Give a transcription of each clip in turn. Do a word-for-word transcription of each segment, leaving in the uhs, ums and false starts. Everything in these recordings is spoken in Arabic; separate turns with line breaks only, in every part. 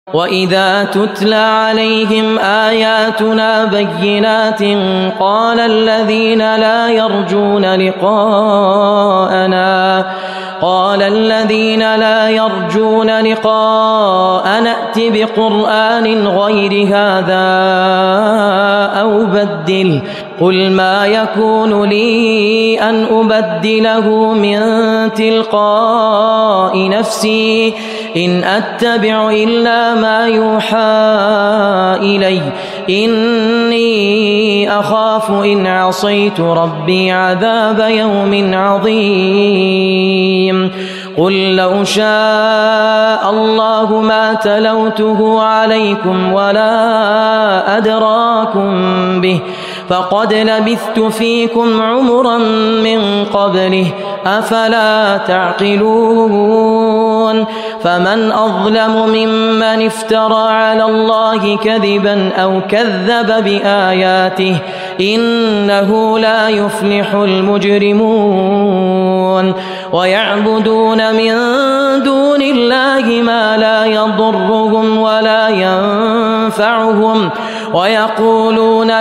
وإذا تتلى عليهم آياتنا بينات قال الذين لا يرجون لقاءنا قال الذين لا يرجون لقاءنا ائت بقرآن غير هذا أو بدل قل ما يكون لي أن أبدله من تلقاء نفسي إن أتبع إلا ما يوحى إلي إني أخاف إن عصيت ربي عذاب يوم عظيم قل لو شاء الله ما تلوته عليكم ولا أدراكم به فقد لبثت فيكم عمرا من قبله أفلا تعقلون فمن أظلم ممن افترى على الله كذبا أو كذب بآياته إنه لا يفلح المجرمون ويعبدون من دون الله ما لا يضرهم ولا ينفعهم ويقولون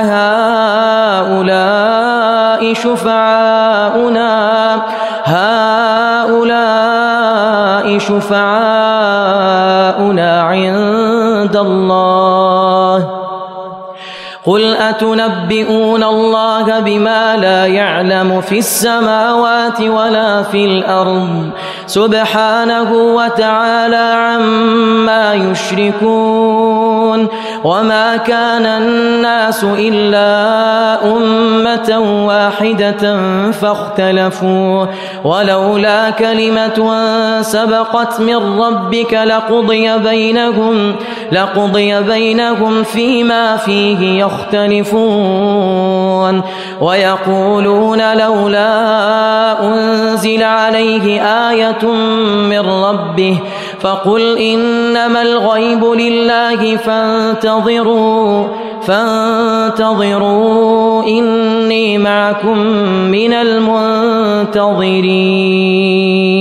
هؤلاء شفعاؤنا هؤلاء شفعاؤنا عند الله قل أتنبئون الله بما لا يعلم في السماوات ولا في الأرض سبحانه وتعالى عما يشركون وما كان الناس إلا أمة واحدة فاختلفوا ولولا كلمة سبقت من ربك لقضي بينهم لقضي بينهم فيما فيه يختلفون ويقولون لولا أنزل عليه آية من ربه فقل إنما الغيب لله فانتظروا فانتظروا إني معكم من المنتظرين